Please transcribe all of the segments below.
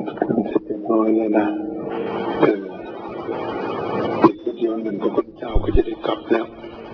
เสร็จเรียบร้อยแล้วนะอีกเดียวหนึ่งก็พระเจ้าก็จะได้กลับแล้ว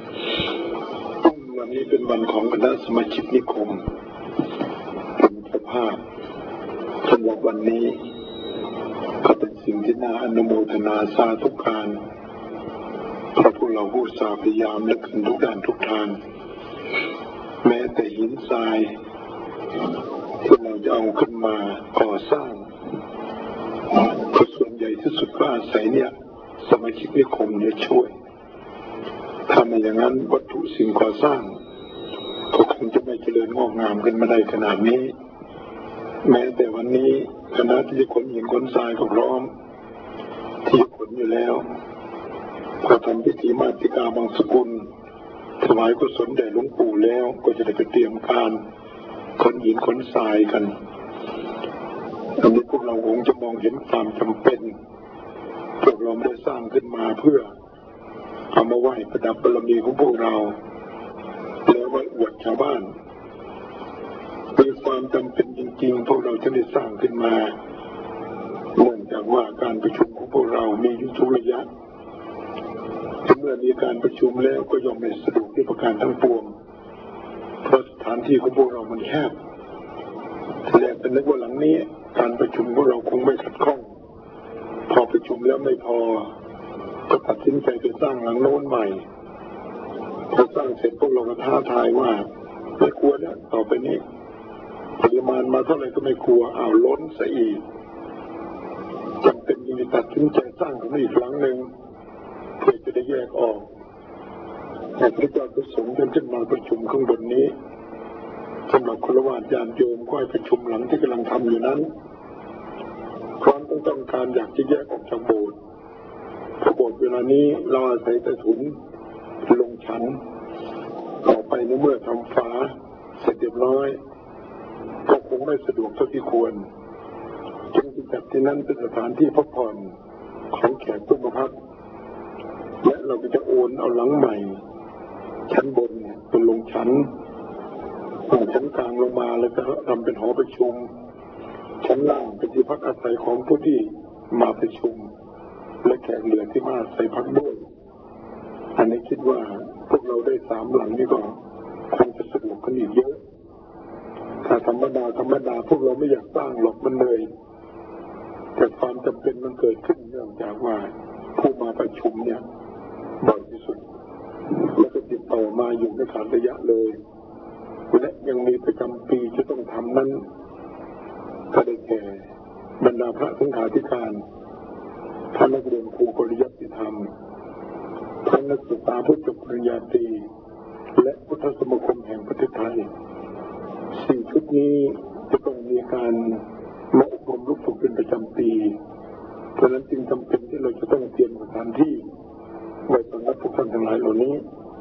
วันนี้เป็นวันของคณะสมาชิกนิคมเป็นเจ้าภาพสำหรับวันนี้ก็เป็นสิ่งที่น่าอนุโมทนาสาธุการเพราะพวกเราผู้สาพยายามและกันทุกด้านทุกทางแม้แต่หินทรายที่เราจะเอาขึ้นมาก่อสร้างก็ส่วนใหญ่ที่สุดก็อาศัยเนี่ยสมาชิกนิคมเนี่ยช่วยถ้าไม่อย่างนั้นวัตถุสิ่งก่อสร้างก็คงจะไม่เจริญงอกงามขึ้นมาได้ขนาดนี้แม้แต่วันนี้คณะที่จะขนหินขนทรายก็พร้อมที่จะขนอยู่แล้วพอทำพิธีมาติกาบางสกุลถวายกุศลแด่หลวงปู่แล้วก็จะได้ไปเตรียมการขนหินขนทรายกันอันนี้พวกเราคงจะมองเห็นความจำเป็นพวกเราไม่ได้สร้างขึ้นมาเพื่อเอามาไหว้ประดับบารมีของพวกเราแล้วไว้อวดชาวบ้านมีความจำเป็นจริงๆพวกเราจะได้สร้างขึ้นมาเนื่องจากว่าการประชุมของพวกเรามีอยู่ทุกระยะเมื่อมีการประชุมแล้วก็ย่อมไม่สะดวกด้วยประการทั้งปวงเพราะสถานที่ของพวกเรามันแคบทีแรกเป็นนึกว่าหลังนี้การประชุมพวกเราคงไม่ขัดข้องพอประชุมแล้วไม่พอก็ตัดสินใจไปสร้างหลังโน้นใหม่พอสร้างเสร็จพวกเราก็ท้าทายว่าไม่กลัวแล้วต่อไปนี้ปริมาณมาเท่าไหร่ก็ไม่กลัวเอาล้นซะอีกจำเป็นที่จะตัดสินใจสร้างขึ้นอีกครั้งหนึ่งเพื่อจะได้แยกออกแต่พระเจ้าประสงค์จะมาประชุมข้างบนนี้สำหรับฆราวาสญาติโยมก็ให้ประชุมหลังที่กำลังทำอยู่นั้นพร้อมต้องการอยากจะแยกออกจากโบสถ์เพราะโบสถ์เวลานี้เราอาศัยแต่ถุนลงชั้นต่อไปในเมื่อทำฝาเสร็จเรียบร้อยก็คงไม่สะดวกเท่าที่ควรจึงจะจัดที่นั้นเป็นสถานที่พักผ่อนของแขกผู้มาพักและเราก็จะโอนเอาหลังใหม่ชั้นบนเป็นลงชั้นชั้นกลางลงมาแล้วก็ทำเป็นหอประชุมชั้นล่างเป็นที่พักอาศัยของผู้ที่มาประชุมและแขกเหลือที่มาอาศัยพักด้วยอันนี้คิดว่าพวกเราได้3 หลังนี่ก็คงจะสะดวกกันอีกเยอะถ้าธรรมดาพวกเราไม่อยากสร้างหรอกมันเลยแต่ความจำเป็นมันเกิดขึ้นเนื่องจากว่าผู้มาประชุมเนี่ยบ่อยที่สุดแล้วก็ติดต่อมาอยู่ในขาดระยะเลยและยังมีประจำปีจะต้องทำนั้นก็ได้แก่บรรดาพระสังฆาธิการพระนักเรียนครูปริยัติธรรมพระนักศึกษาผู้จบปริญญาตรีและพุทธสมาคมแห่งประเทศไทย4 ชุดนี้จะต้องมีการมาอบรมรู้ฝึกเป็นประจำปีเพราะนั้นจึงจำเป็นที่เราจะต้องเตรียมสถานที่ไว้สำหรับทุกท่านทั้งหลายเหล่านี้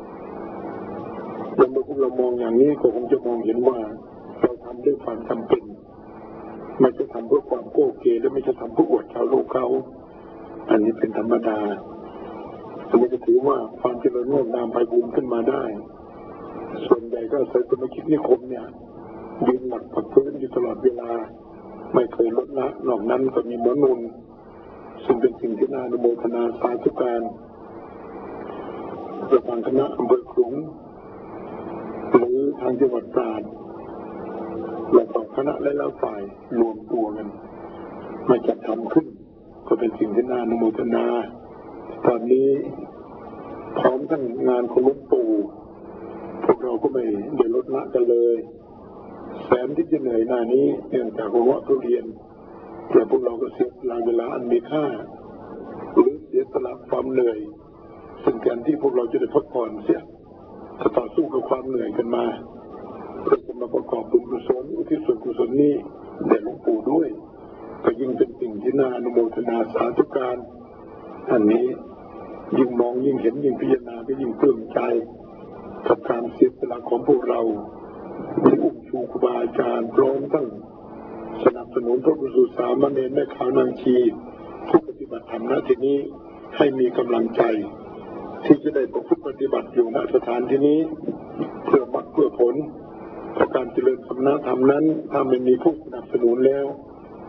แล้วเมื่อพวกเรามองอย่างนี้ก็คงจะมองเห็นว่าเราทำด้วยความจำเป็นไม่ใช่ทำเพื่อความโก้เก๋และไม่ใช่ทำเพื่ออวดชาวโลกเขาอันนี้เป็นธรรมดาอันนี้ก็ถือว่าความเจริญงอกงามไพบูลย์ขึ้นมาได้ส่วนใหญ่ก็อาศัยสมาชิกนิคมเนี่ยยืนหลักปักพื้นอยู่ตลอดเวลาไม่เคยลดละนอกนั้นก็มีหมอนุนซึ่งเป็นสิ่งที่น่าอนุโมทนาสาธุการประธานคณะอำเภอขลุงหรือทางจังหวัดตราดและต่อคณะและแล้วฝ่ายรวมตัวกันมาจัดทำขึ้นก็เป็นสิ่งที่น่าอนุโมทนาตอนนี้พร้อมทั้งงานของหลวงปู่พวกเราก็ไม่ได้ลดละกันเลยแสนที่จะเหนื่อยหน้านี้เนื่องจากว่าทุเรียนแต่พวกเราก็เสียเวลาอันมีค่าหรือเสียสละความเหนื่อยซึ่งแทนที่พวกเราจะได้พักผ่อนเสียจะต่อสู้กับความเหนื่อยกันมาเพื่อจะมาประกอบบุญกุศลอุทิศส่วนกุศลนี้แด่หลวงปู่ด้วยก็ยิ่งเป็นสิ่งที่น่าอนุโมทนาสาธุการอันนี้ยิ่งมองยิ่งเห็นยิ่งพิจารณาก็ยิ่งปลื้มใจกับการเสียสละของพวกเราที่อุ้มชูครูบาอาจารย์พร้อมทั้งสนับสนุนพระภิกษุสามเณรแม่ขาวนางชีผู้ปฏิบัติธรรมณที่นี้ให้มีกำลังใจที่จะได้ประพฤติปฏิบัติอยู่ณสถานที่นี้เพื่อมรรคเพื่อผลเพราะการเจริญสมณธรรมนั้นถ้าไม่มีผู้สนับสนุนแล้ว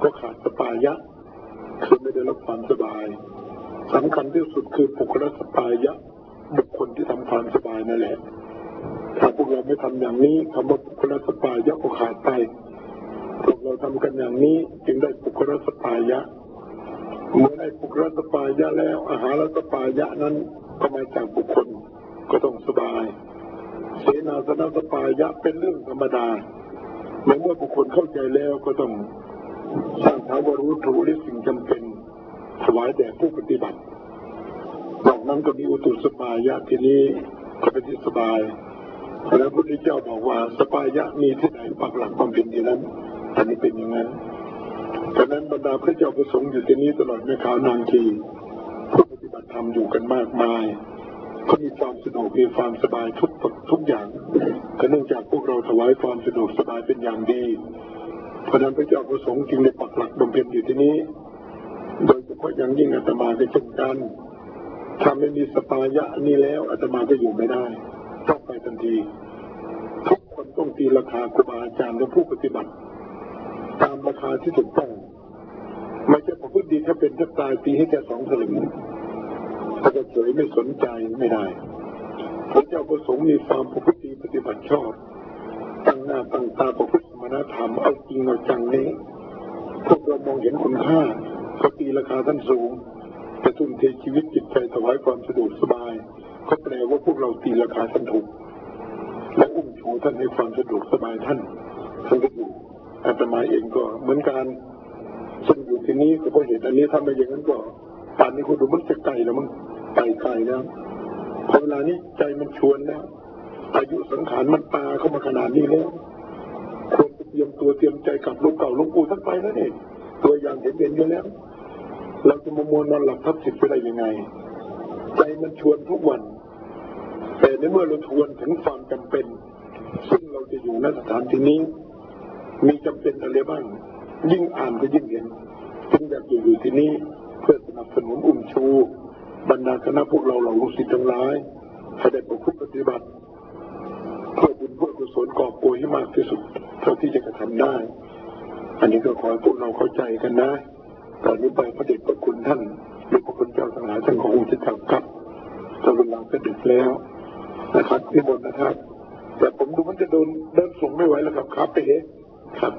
ก็ขาดสปายะคือไม่ได้รับความสบายสำคัญที่สุดคือปุคละสปายะบุคคลที่ทำความสบายนั่นแหละถ้าพวกเราไม่ทำอย่างนี้คำว่าปุคละสปายะก็ขาดไปพวกเราทำกันอย่างนี้จึงได้ปุคละสปายะเมื่อได้ปุคละสปายะแล้วอาหารสปายะนั้นก็มาจากบุคคลก็ต้องสบายเสนาสนะสปายะเป็นเรื่องธรรมดาเมื่อบุคคลเข้าใจแล้วก็ต้องสร้างถาวรวัตถุและสิ่งจำเป็นถวายแด่ผู้ปฏิบัติจากนั้นก็มีอุตุสปายะทีนี้ก็เป็นที่สบายพระพุทธเจ้าบอกว่าสปายะมีที่ไหนปักหลักความเป็นที่นั้นอันนี้เป็นอย่างนั้นฉะนั้นบรรดาพระเจ้าประสงค์อยู่ที่นี้ตลอดแม่ขาวนางทีผู้ปฏิบัติธรรมอยู่กันมากมายก็มีความสะดวกมีความสบายทุกอย่างก็เนื่องจากพวกเราถวายความสะดวกสบายเป็นอย่างดีเพราะนั้นพระเจ้าประสงค์จึงได้ปักหลักบำเพ็ญอยู่ที่นี้โดยเฉพาะอย่างยิ่งอาตมาก็เช่นกันถ้าไม่มีสปายะนี้แล้วอาตมาก็อยู่ไม่ได้ต้องไปทันทีทุกคนต้องตีราคาครูบาอาจารย์และผู้ปฏิบัติตามราคาที่ถูกต้องไม่ใช่ประพฤติดีถ้าเป็นถ้าตายตีให้แค่2 สลึงถ้าจะเฉยไม่สนใจไม่ได้พระเจ้าประสงค์มีความประพฤติดีปฏิบัติชอบตั้งหน้าตั้งตาประพฤติสมณธรรมเอาจริงเอาจังนี้พวกเรามองเห็นคุณค่าเขาตีราคาท่านสูงแต่ทุ่มเทชีวิตจิตใจถวายความสะดวกสบายก็แปลว่าพวกเราตีราคาท่านถูกและอุ้มชูท่านให้ความสะดวกสบายท่านก็อยู่อาตมาเองก็เหมือนกันซึ่งอยู่ที่นี้ก็เพราะเหตุอันนี้ถ้าไม่อย่างนั้นก็ป่านนี้คุณดูมันจะไกลแล้วมันไกลแล้วพอเวลานี้ใจมันชวนแล้วอายุสังขารมันตาเข้ามาขนาดนี้แล้วควรจะเตรียมตัวเตรียมใจกับหลวงเก่าหลวงปู่ท่านไปแล้วนี่ตัวอย่างเห็นอยู่แล้วเราจะมามัวนอนหลับทับสิทธิ์ไปได้ยังไงใจมันชวนทุกวันแต่ในเมื่อเราชวนถึงความจำเป็นซึ่งเราจะอยู่ณสถานที่นี้มีจำเป็นอะไรบ้างยิ่งอ่านก็ยิ่งเห็นจึงอยากอยู่ที่นี้เพื่อสนับสนุนอุ้มชูบรรดาคณะพวกเราเหล่าลูกศิษย์ทั้งหลายให้ได้ประพฤติปฏิบัติเพื่อบุญเพื่อกุศลกอบโกยให้มากที่สุดเท่าที่จะกระทำได้อันนี้ก็ขอให้พวกเราเข้าใจกันนะตอนนี้ไปพระเดชพระคุณท่านหรือพระคุณเจ้าทั้งหลายท่านขององค์เจ้าครับตอนเวลาก็ดึกแล้วนะครับนิมนต์นะครับแต่ผมดูมันจะเดินส่งไม่ไหวแล้วครับไปเองครับ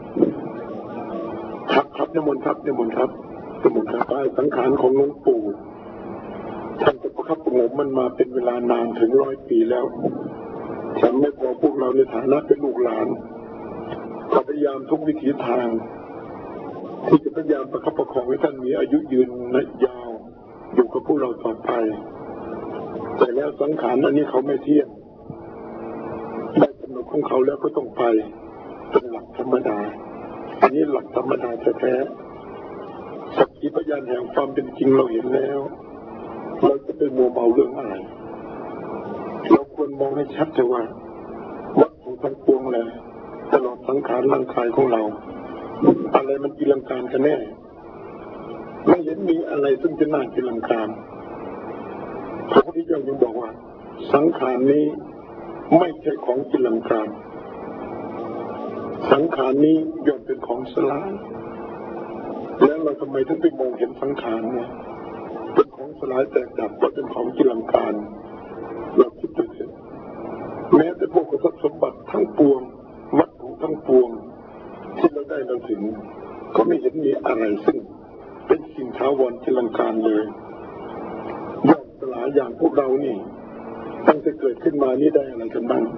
นิมนต์ครับไปสังขารของหลวงปู่ท่านจะประคับประงมมันมาเป็นเวลานานถึง100 ปีแล้วฉันไม่พอพวกเราในฐานะเป็นลูกหลานพยายามทุกวิถีทางที่จะพยายามประคับประคองให้ท่านมีอายุยืนยาวอยู่กับพวกเราต่อไปแต่แล้วสังขารอันนี้เขาไม่เที่ยงได้กำหนดของเขาแล้วก็ต้องไปเป็นหลักธรรมดาอันนี้หลักธรรมดาแท้ๆสักขีพยานแห่งความเป็นจริงเราเห็นแล้วเราจะไปมัวเมาเรื่องอะไรเราควรมองให้ชัดเถอะว่าวัตถุทั้งปวงเลยตลอดสังขารร่างกายของเราอะไรมันกิลังการกันแน่ไม่เห็นมีอะไรซึ่งจะน่ากิลังการพระพุทธเจ้ายังบอกว่าสังขารนี้ไม่ใช่ของกิลังการสังขารนี้ย่อมเป็นของสลายแล้วเราทำไมถึงไปมองเห็นสังขารเนี่ยเป็นของสลายแตกดับก็เป็นของกิลังการเราคิดดูสิแม้แต่พวกทรัพย์สมบัติทั้งปวงวัตถุทั้งปวงที่เราได้เราถึงก็ไม่เห็นมีอะไรซึ่งเป็นสิ่งถาวรกิลังการเลยย่อมสลายอย่างพวกเรานี่ตั้งแต่เกิดขึ้นมานี่ได้อะไรกันบ้าง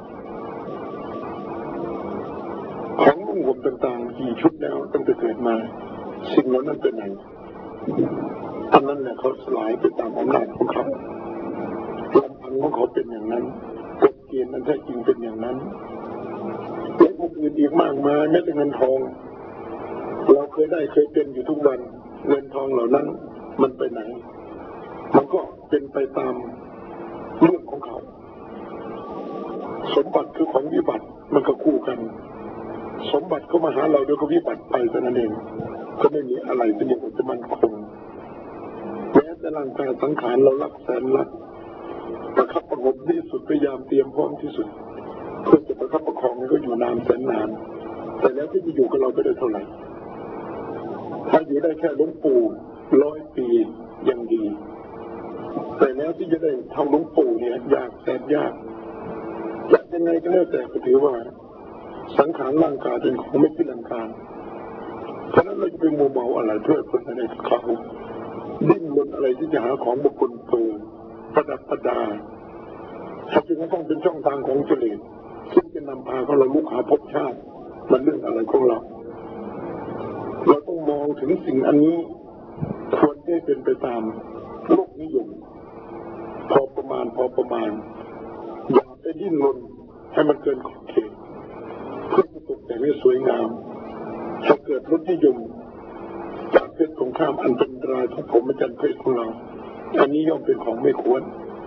ของนุ่งห่มต่างๆกี่ชุดแล้วตั้งแต่เกิดมาสิ่งนั้นเป็นไหนอันนั้นแหละเขาสลายไปตามอำนาจของเขาลำพังของเขาเป็นอย่างนั้นกฎเกณฑ์นั้นแท้จริงเป็นอย่างนั้นและพวกอื่นอีกมากมายแม้แต่เงินทองเราเคยได้เคยเป็นอยู่ทุกวันเงินทองเหล่านั้นมันไปไหนมันก็เป็นไปตามเรื่องของเขาสมบัติคือของวิบัติมันก็คู่กันสมบัติเข้ามาหาเราโดยก็วิบัติไปเท่านั้นเองก็ไม่มีอะไรเป็นอย่างจะมั่นคงแม้แต่ร่างกายสังขารเรารักแสนรักประคับประงมที่สุดพยายามเตรียมพร้อมที่สุดเพื่อจะประคับประคองให้เขาอยู่นานแสนนานแต่แล้วที่จะอยู่กับเราไม่ได้เท่าไหร่อยู่ได้แค่หลวงปู่100 ปียังดีแต่แล้วที่จะได้เท่าหลวงปู่เนี่ยยากแสนยากจะยังไงก็แล้วแต่ก็ถือว่าสังขารร่างกายเป็นของไม่พิจารณาเพราะนั้นเราจะไปมัวเมาอะไรเพื่อคนในเขาดิ้นรนอะไรที่จะหาของบุคคลเปิดประดับประดาถ้าจึงต้องเป็นช่องทางของเจริญซึ่งจะนำพาเขาเราลุกหาภพชาติมันเรื่องอะไรของเราต้องมองถึงสิ่งอันนี้ควรได้เป็นไปตามโลกนิยมพอประมาณอย่าไปดิ้นรนให้มันเกินขอบเขตเพื่อจะตกแต่งให้สวยงามถ้าเกิดรสนิยมจากเพศตรงข้ามอันเป็นรายของผมอาจารย์เพศของเราอันนี้ย่อมเป็นของไม่ควร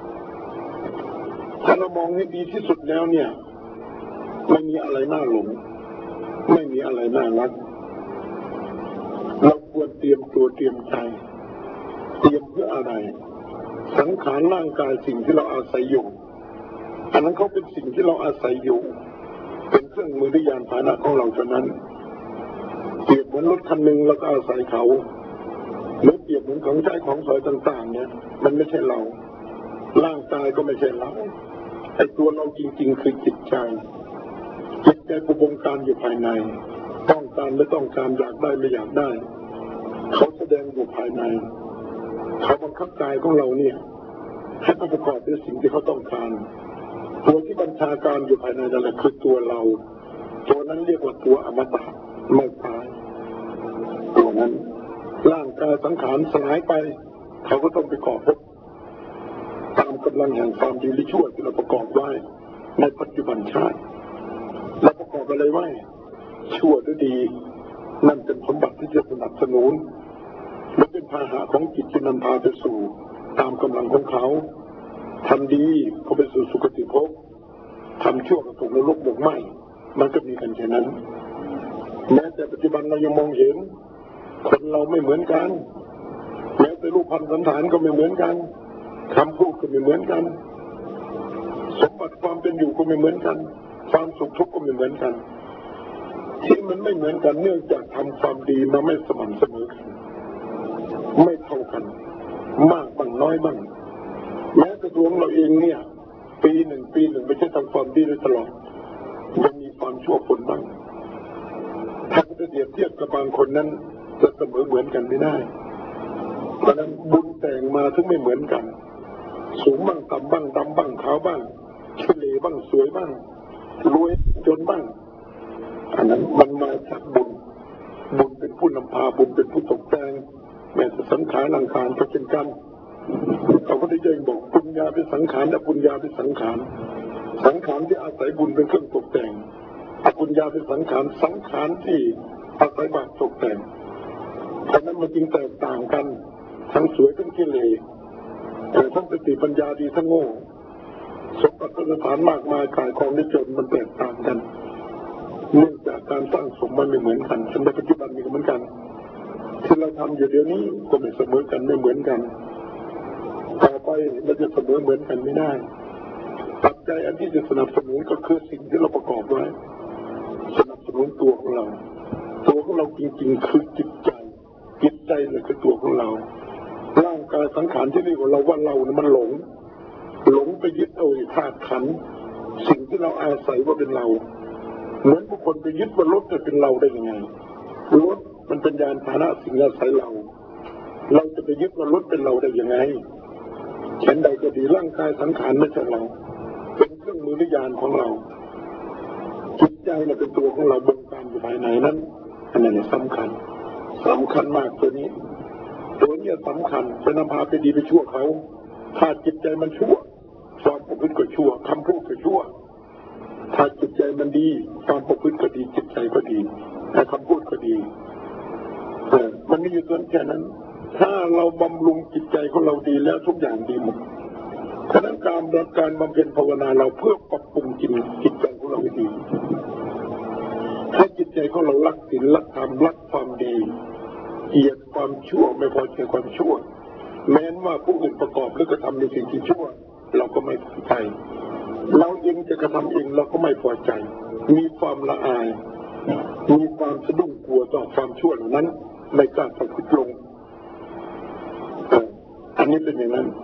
ถ้าเรามองให้ดีที่สุดแล้วเนี่ยไม่มีอะไรน่าหลงไม่มีอะไรน่ารักเราควรเตรียมตัวเตรียมใจเตรียมเพื่ออะไรสังขารร่างกายสิ่งที่เราอาศัยอยู่อันนั้นเขาเป็นสิ่งที่เราอาศัยอยู่เป็นเครื่องมือที่ยานพาหนะของเราเท่านั้นเปรียบเหมือนรถคันหนึ่งเราก็อาศัยเขาหรือเปรียบเหมือนของใช้ของสอยต่างๆเนี่ยมันไม่ใช่เราร่างกายก็ไม่ใช่เราไอ้ตัวเราจริงๆคือจิตใจผู้บงการอยู่ภายในต้องการไม่ต้องการอยากได้ไม่อยากได้เขาแสดงอยู่ภายในเขาบังคับกายของเราเนี่ยให้ประกอบด้วยสิ่งที่เขาต้องการตัวที่บัญชาการอยู่ภายในนั่นแหละคือตัวเราตัวนั้นเรียกว่าตัวอมตะไม่ตายตัวนั้นร่างกายสังขารสลายไปเขาก็ต้องไปก่อภพตามกำลังแห่งความดีหรือชั่วที่เราประกอบไว้ในปัจจุบันชาติเราประกอบอะไรไว้ชั่วหรือดีนั่นเป็นสมบัติที่จะสนับสนุนและเป็นพาหะของจิตที่นำพาไปสู่ตามกำลังของเขาทำดีก็ไปสู่สุคติภพทำชั่วก็ตกนรกหมกไหมมันก็มีกันแค่นั้นแม้แต่ปัจจุบันเรายังมองเห็นคนเราไม่เหมือนกันแม้แต่รูปพรรณสันฐานก็ไม่เหมือนกันคำพูดก็ไม่เหมือนกันสมบัติความเป็นอยู่ก็ไม่เหมือนกันความสุขทุกข์ก็ไม่เหมือนกันที่มันไม่เหมือนกันเนื่องจากทำความดีมาไม่สม่ำเสมอกันไม่เท่ากันมากบ้างน้อยบ้างแม้แต่ตัวเราเองเนี่ยปีหนึ่งไม่ใช่ทำความดีได้ตลอดยังมีความชั่วคนบ้างถ้าจะเทียบกับบางคนนั้นจะเสมอเหมือนกันไม่ได้เพราะนั้นบุญแต่งมาถึงไม่เหมือนกันสูงบ้างต่ำบ้างดำบ้างขาวบ้างเฉลี่ยบ้างสวยบ้างรวยจนบ้างอันนั้นมันมาจากบุญเป็นผู้นำพาบุญเป็นผู้ตกแต่งแม้แต่สังขารร่างกายก็เช่นกันเขาก็ได้ยังบอกปุญญาเป็นสังขารและปุญญาเป็นสังขารที่อาศัยบุญเป็นเครื่องตกแต่งอปุญญาเป็นสังขารที่อาศัยบาปตกแต่งเพราะนั้นมันจึงแตกต่างกันทั้งสวยทั้งกิเลสทั้งสติปัญญาดีทั้งโง่สมบัติสถานมากมายกายของนิจนมันแตกต่างกันเนื่องจากการสร้างสมมันไม่เหมือนกันในปัจจุบันมีเหมือนกันที่เราทำอยู่เดี๋ยวนี้ก็ไม่เสมอกันไม่เหมือนกันต่อไปเราจะเสมอเหมือนกันไม่ได้ปัจจัยอันที่จะสนับสนุนก็คือสิ่งที่เราประกอบไว้สนับสนุนตัวของเราจริงๆคือจิตใจเลยคือตัวของเราร่างกายสังขารที่เรียกว่าเราเนี่ยมันหลงไปยึดเอาธาตุขันธ์สิ่งที่เราอาศัยว่าเป็นเราเหมือนบุคคลไปยึดว่ารถจะเป็นเราได้ยังไงรถมันเป็นยานพาหนะสิ่งอาศัยเราจะไปยึดว่ารถเป็นเราได้ยังไงเช่นใดก็ดีร่างกายสังขารไม่ใช่เราเป็นเครื่องมือหรือยานของเราจิตใจเราเป็นตัวของเราบงการอยู่ภายในนั้นอันนี้สำคัญมากตัวนี้สำคัญเป็นนำพาไปดีไปชั่วเขาถ้าจิตใจมันชั่วความประพฤติก็ชั่วคำพูดก็ชั่วถ้าจิตใจมันดีความประพฤติก็ดีจิตใจก็ดีแต่คำพูดก็ดีมันมีอยู่ส่วนแค่นั้นถ้าเราบำรุงจิตใจของเราดีแล้วทุกอย่างดีหมดฉะนั้นการบำเพ็ญภาวนาเราเพื่อปรับปรุงจิตใจของเราให้ดีถ้าจิตใจของเรารักศีลรักธรรมรักความดีเกลียดความชั่วไม่พอใจความชั่วแม้ว่าผู้อื่นประกอบหรือกระทำในสิ่งที่ชั่วเราก็ไม่พอใจเราเองจะกระทำเองเราก็ไม่พอใจมีความละอายมีความสะดุ้งกลัวต่อความชั่วเหล่านั้นไม่กล้าประพฤติลงอันนี้เป็นอย่างนั้น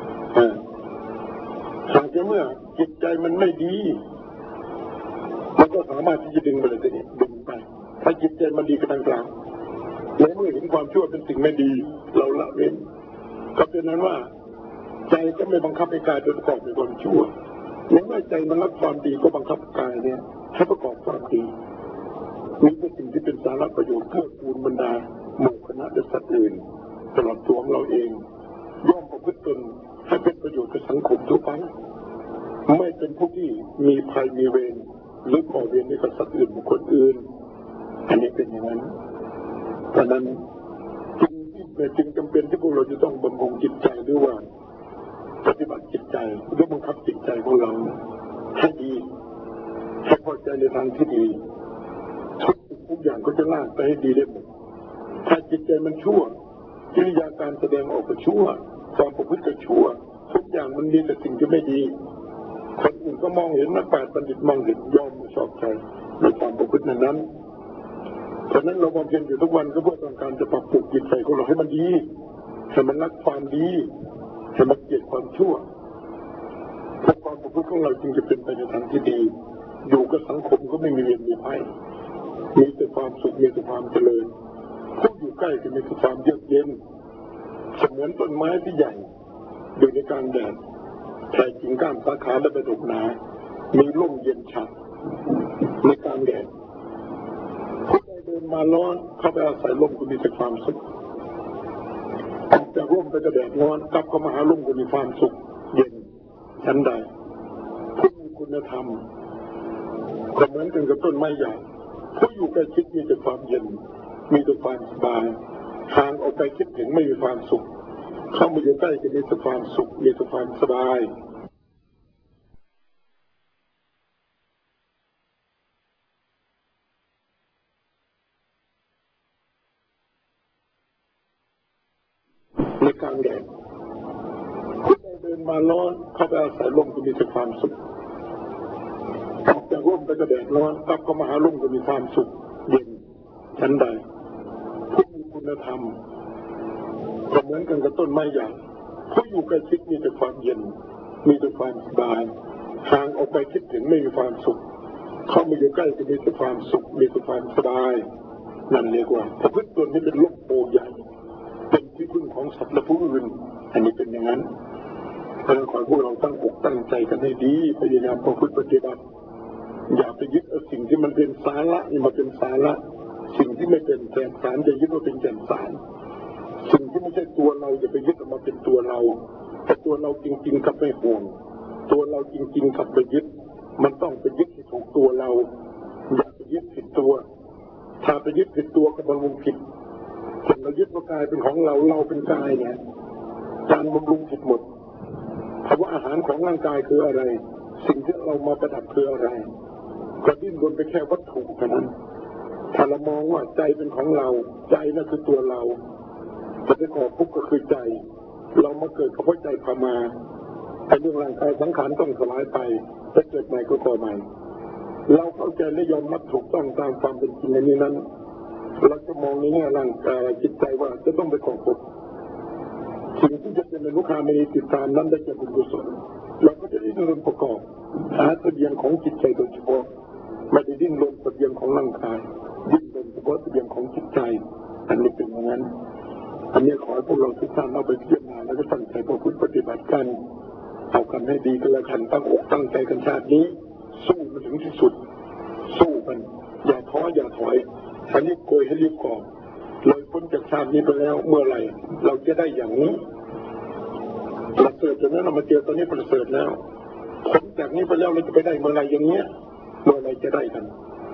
หากเมื่อจิตใจมันไม่ดีมันก็สามารถที่จะดึงไปเลยทีนี้ดึงไปถ้าจิตใจมันดีก็ดังกล่าวแล้วเมื่อเห็นความชั่วเป็นสิ่งไม่ดีเราละเว้นก็เป็นนั้นว่าใจก็ไม่บังคับให้กายประกอบในความชั่วเมื่อใจมันรักความดีก็บังคับกายเนี่ยให้ประกอบความดีมีแต่สิ่งที่เป็นสาระประโยชน์เพื่อกูลบรรดาหมู่คณะและสัตว์อื่นตลอดตัวของเราเองย่อมประพฤติตนให้เป็นประโยชน์กับสังคมทั่วไปไม่เป็นผู้ที่มีภัยมีเวรหรือก่อเวรในกับสัตว์อื่นบุคคลอื่นอันนี้เป็นอย่างนั้นเพราะนั้นจึงจำเป็นที่พวกเราจะต้องบำรุงจิตใจด้วยว่าปฏิบัติจิตใจหรือบังคับจิตใจของเราให้ดีให้พอใจในทางที่ดีทุกอย่างก็จะลากไปให้ดีได้หมดถ้าจิตใจมันชั่วกิริยาการแสดงออกก็ชั่วความประพฤติก็ชั่วทุกอย่างมันมีแต่สิ่งที่ไม่ดีคนอื่นก็มองเห็นนักปราชญ์บัณฑิตมองเห็นยอมชอบใจในความประพฤตินั้นฉะนั้นเราบำเพ็ญอยู่ทุกวันก็เพื่อต้องการจะปรับปรุงจิตใจของเราให้มันดีให้มันรักความดีให้มันเกลียดความชั่วเพราะความประพฤติของเราจึงจะเป็นไปในทางที่ดีอยู่กับสังคมก็ไม่มีเวรมีภัยมีแต่ความสุขมีแต่ความเจริญผู้อยู่ใกล้ก็มีแต่ความเยือกเย็นเสมือนต้นไม้ที่ใหญ่อยู่ในกลางแดดแผ่กิ่งก้านสาขาและใบดกหนามีร่มเย็นฉ่ำในกลางแดดผู้ใดเดินมาร้อนเข้าไปอาศัยร่มก็มีแต่ความสุขออกจากร่มไปกระแดดร้อนกลับเข้ามาหาร่มก็มีความสุขเย็นชั้นใดผู้มีคุณธรรมก็เหมือนกันกับต้นไม้ใหญ่ผู้อยู่ใกล้ชิดมีแต่ความเย็นมีแต่ความสบายห่างออกไปคิดถึงไม่มีความสุขเข้ามาอยู่ใกล้ก็มีแต่ความสุขมีแต่ความสบายในกลางแดดผู้ใดเดินมาร้อนเข้าไปอาศัยร่มก็มีแต่ความสุขออกจากร่มไปกระแดดร้อนกลับเข้ามาหาร่มก็มีความสุขเย็นชั้นใดผู้มีคุณธรรมก็เหมือนกันกับต้นไม้ใหญ่ผู้อยู่ใกล้ชิดมีแต่ความเย็นมีแต่ความสบายห่างออกไปคิดถึงไม่มีความสุขเข้ามาอยู่ใกล้ก็มีแต่ความสุขมีแต่ความสบายนั่นเรียกว่าประพฤติตนนี้เป็นร่มโพใหญ่เป็นที่พึ่งของสัตว์และผู้อื่นอันนี้เป็นอย่างนั้นเพราะฉะนั้นขอให้พวกเราตั้งอกตั้งใจกันให้ดีพยายามประพฤติปฏิบัติอย่าไปยึดเอาสิ่งที่มันเป็นสาระนี่มาเป็นสาระสิ่งที่ไม่เป็นแก่นสารจะยึดว่าเป็นแก่นสารสิ่งที่ไม่ใช่ตัวเราอย่าไปยึดออกมาเป็นตัวเราแต่ตัวเราจริงๆกับไม่ห่วงตัวเราจริงๆกับไปยึดมันต้องไปยึดที่ถูกตัวเราอย่าไปยึดผิดตัวถ้าไปยึดผิดตัวก็บำรุงผิดส่วนเรายึดว่ากายเป็นของเราเราเป็นกายเนี่ยการบำรุงผิดหมดเพราะว่าอาหารของร่างกายคืออะไรสิ่งที่เรามาประดับคืออะไรก็ดิ้นรนไปแค่วัตถุเท่านั้นถ้าเรามองว่าใจเป็นของเราใจนั่นคือตัวเราจะไปก่อทุกข์ก็คือใจเรามาเกิดเพราะใจพามาไอ้เรื่องร่างกายสังขารต้องสลายไปจะเกิดใหม่ก็ก่อใหม่เราเข้าใจและยอมรับถูกต้องตามความเป็นจริงในนี้นั้นเราจะมองในแง่ร่างกายจิตใจว่าจะต้องไปก่อทุกข์สิ่งที่จะเป็นอนุภาพในติดตามนั้นได้จากบุญกุศลเราก็จะดิ้นรนประกอบหาเสบียงของจิตใจโดยเฉพาะไม่ได้ดิ้นรนเสบียงของร่างกายดิ้นรนเฉพาะเสบียงของจิตใจอันนี้เป็นอย่างนั้นอันนี้ขอให้พวกเราทุกท่านเอาไปพิจารณาแล้วก็ตั้งใจประพฤติปฏิบัติกันเอากันให้ดีกันแล้วกันตั้งอกตั้งใจกันชาตินี้สู้มันถึงที่สุดสู้มันอย่าท้ออย่าถอยให้รีบโกยให้รีบก่อเลยพ้นจากชาตินี้ไปแล้วเมื่อไหร่เราจะได้อย่างนี้ประเสริฐจากนั้นเรามาเจอตอนนี้ประเสริฐแล้วพ้นจากนี้ไปแล้วเราจะไปได้เมื่อไหร่อย่างเงี้ยเมื่อไหร่จะได้กัน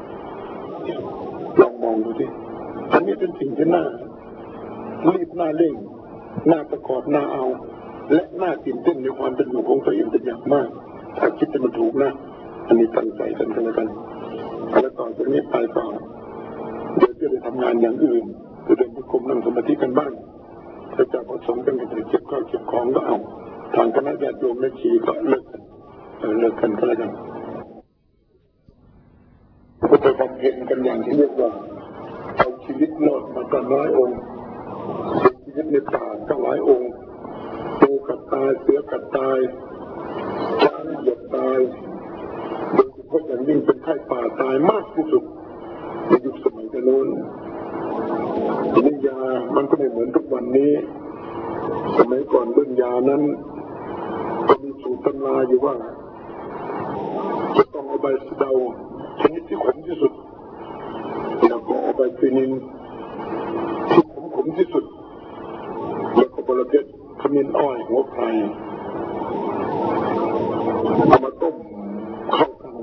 ลองมองดูสิอันนี้เป็นสิ่งที่น่ารีบน่าเร่งน่าประกอบน่าเอาและน่าตื่นเต้นในความเป็นอยู่ของตัวเองเป็นอย่างมากถ้าคิดจะมันถูกนะอันนี้ตั้งใจกันแล้วกันแล้วต่อจากนี้ไปก็เดี๋ยวจะไปทำงานอย่างอื่นจะเดินไปกรมนั่งสมาธิกันบ้างถ้าจะผสมกันกับเก็บข้าวเก็บของก็เอาทางคณะญาติโยมแม่ชีก็เลิกกันก็แล้วกันก็จะบำเพ็ญกันอย่างที่เรียกว่าเอาชีชีวิตรอดมากันน้อยองค์เสียชีวิตในป่าตั้งหลายองค์ปูกัดตายเสือกัดตายช้างเหยียบตายโดยเฉพาะอย่างยิ่งเป็นไข้ป่าตายมากที่สุดในยุคสมัยโน้นทีนี้ยามันก็ไม่เหมือนทุกวันนี้สมัยก่อนเรื่องยานั้นก็มีสูตรตำราอยู่ว่าจะต้องเอาใบสะเดาชนิดที่ขมที่สุดแล้วก็เอาใบฟินินที่ขมที่สุดแล้วก็บรเพชรขมิ้นอ้อยหัวไพรเอามาต้มเข้ากัน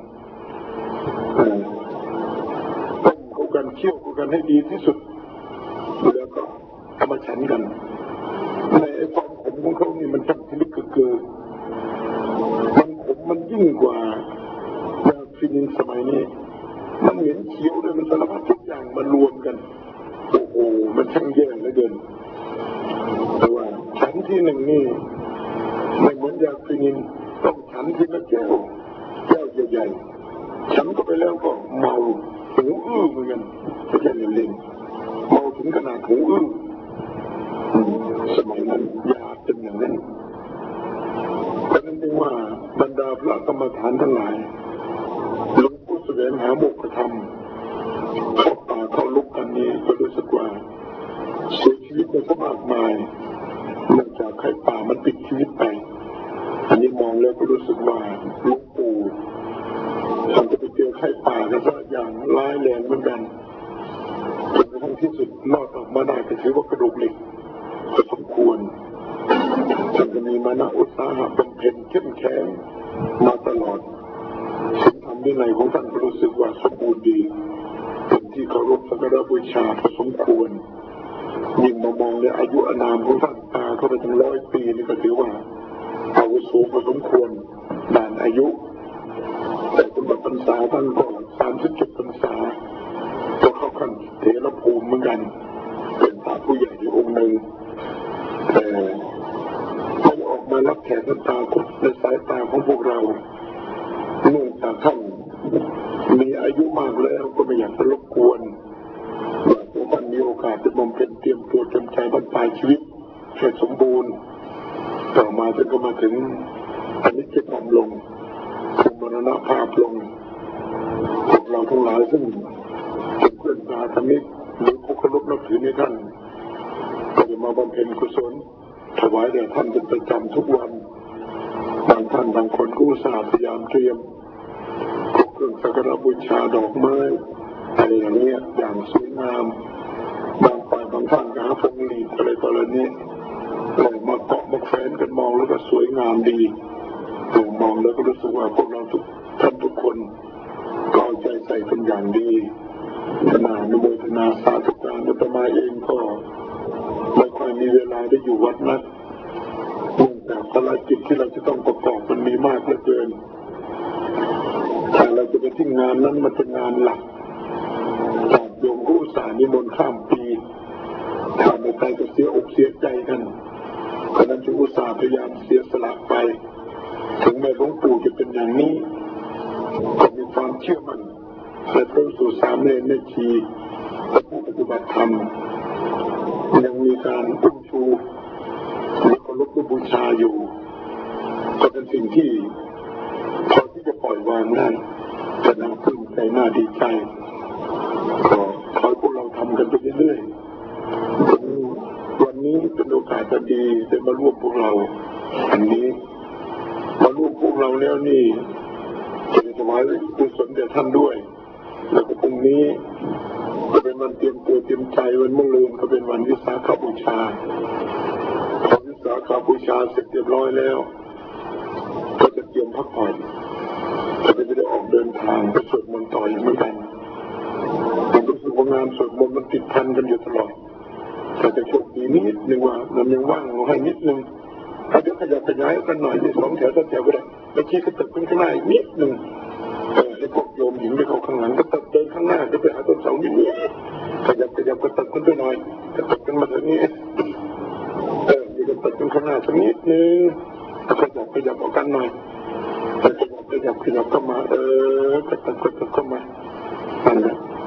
ต้มเข้ากันเคี่ยวเข้ากันให้ดีที่สุดแล้วก็เอามาฉันกันในความขมของเขานี่มันช่างพิลึกคือมันขมมันยิ่งกว่ายาฟินินสมัยนี้มันเหม็นเขียวเลยมันสารพัดทุกอย่างมารวมกันโอ้โหมันช่างแย่เหลือเกินแต่ว่าฉันที่หนึ่งนี่ไม่เหมือนยาฟินินต้องฉันที่ละแก้วใหญ่ๆฉันก็ไปแล้วก็เมาหูอื้อเหมือนกันไม่ใช่เล่นๆเมาถึงขนาดหูอื้อสมัยนั้นยาเป็นอย่างนั้นเพราะนั้นจึงว่าบรรดาพระกรรมฐานทั้งหลายหลวงปู่แสวงหาโมกขธรรมเข้าป่าเข้าลุกกันนี้ก็รู้สึกว่าเสียชีวิตไปก็มากมายเนื่องจากไข้ป่ามันปิดชีวิตไปอันนี้มองแล้วก็รู้สึกว่าหลวงปู่ท่านจะไปเจอไข้ป่ากันซะอย่างร้ายแรงเหมือนกันจนกระทั่งที่สุดรอดออกมาได้ก็ถือว่ากระดูกเหล็กก็สมควรท่านจะมีมานะอุตสาหะบำเพ็ญเข้มแข็งมาตลอดสิ่งทำวินัยของท่านก็รู้สึกว่าสมบูรณ์ดีเป็นที่เคารพสักการะบูชาพอสมควรยิ่งมามองในอายุอานามของท่านตาเข้าไปถึง100 ปีนี่ก็ถือว่าอาวุโสพอสมควรด่านอายุแต่สมบัติพรรษาท่านก็37 พรรษาก็เข้าขั้นเถรภูมิเหมือนกันเป็นพระผู้ใหญ่องค์หนึ่งแต่ไม่ออกมารับแขกน้ำตาในสายตาของพวกเราเนื่องจากท่านมีอายุมากแล้วก็ไม่อยากจะรบกวนอยากให้ท่านมีโอกาสจะบำเพ็ญเตรียมตัวเตรียมใจบรรปลายชีวิตให้สมบูรณ์ต่อมาจนก็มาถึงอนิจจกรรมลงถึงมรณภาพลงพวกเราทั้งหลายซึ่งเป็นเพื่อนสาธมิกหรือผู้เคารพนับถือในท่านก็จะมาบำเพ็ญกุศลถวายแด่ท่านเป็นประจำทุกวันบางท่านบางคนก็อุตส่าห์พยายามเตรียมเครื่องสักการะบูชาดอกไม้อะไรอย่างนี้อย่างสวยงามบางฝ่ายบางท่านก็หาพวงหลีดอะไรต่ออะไรนี้เรามาเกาะมาแฝงกันมองแล้วก็สวยงามดีมองแล้วก็รู้สึกว่าพวกเราท่านทุกคนก็เอาใจใส่เป็นอย่างดีขณะนุโมทนาสาธุการอาตมาเองก็ไม่ค่อยมีเวลาได้อยู่วัดนักเนื่องจากภารกิจที่เราจะต้องประกอบมันมีมากเหลือเกินถ้าเราจะไปทิ้งงานนั้นมันเป็นงานหลักจากโยมผู้อุตส่าห์นิมนต์ข้ามปีถ้าไม่ไปก็เสียอกเสียใจกันเพราะนั้นจึงอุตส่าห์พยายามเสียสละไปถึงแม้หลวงปู่จะเป็นอย่างนี้ก็มีความเชื่อมั่นในพระสูตร3 เณรแม่ชีและผู้ปฏิบัติธรรมยังมีการอุ้มชูและเคารพบูชาอยู่ก็เป็นสิ่งที่พอที่จะปล่อยวางได้แต่น่าปลื้มใจน่าดีใจก็ขอให้พวกเราทำกันไปเรื่อยๆวันนี้เป็นโอกาสดีได้มาร่วมพวกเราอันนี้มาร่วมพวกเราแล้วนี่จะถวายกุศลแด่ท่านด้วยแล้วก็พรุ่งนี้จะเป็นวันเตรียมตัวเตรียมใจวันมะรืนก็เป็นวันวิสาขบูชาพอวิสาขบูชาเสร็จเรียบร้อยแล้วก็จะเตรียมพักผ่อนก็จะได้ออกเดินทางไปสวดมนต์ต่ออีกเหมือนกันผมรู้สึกว่างานสวดมนต์มันติดพันกันอยู่ตลอดแต่จะโชคดีนิดนึงว่ามันยังว่างเราให้นิดนึงถ้าเดี๋ยวขยับขยายกันหน่อยที่2 แถว3 แถวก็ได้ไปชี้กระตึกขึ้นข้างหน้าอีกนิดนึงให้พวกโยมหญิงไปเข้าข้างหลังกระตึกเดินข้างหน้าจะไปหาต้นเสานิดนึงขยับกระตึกขึ้นไปหน่อยกระตึกกันมาทางนี้มีกระตึกขึ้นข้างหน้าสักนิดนึงขยับออกกันหน่อยขยับเข้ามากระตึกเข้ามาอันนั้นสบาย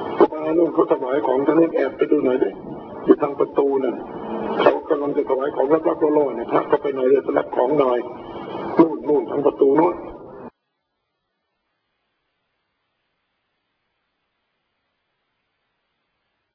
นู่นเขาถวายของทางนู้นแอบไปดูหน่อยดิอยู่ทางประตูนั่นเขากำลังจะถวายของรับๆล่อๆเนี่ยพระก็ไปหน่อยเลยไปรับของหน่อยนู่นทางประตูโน้น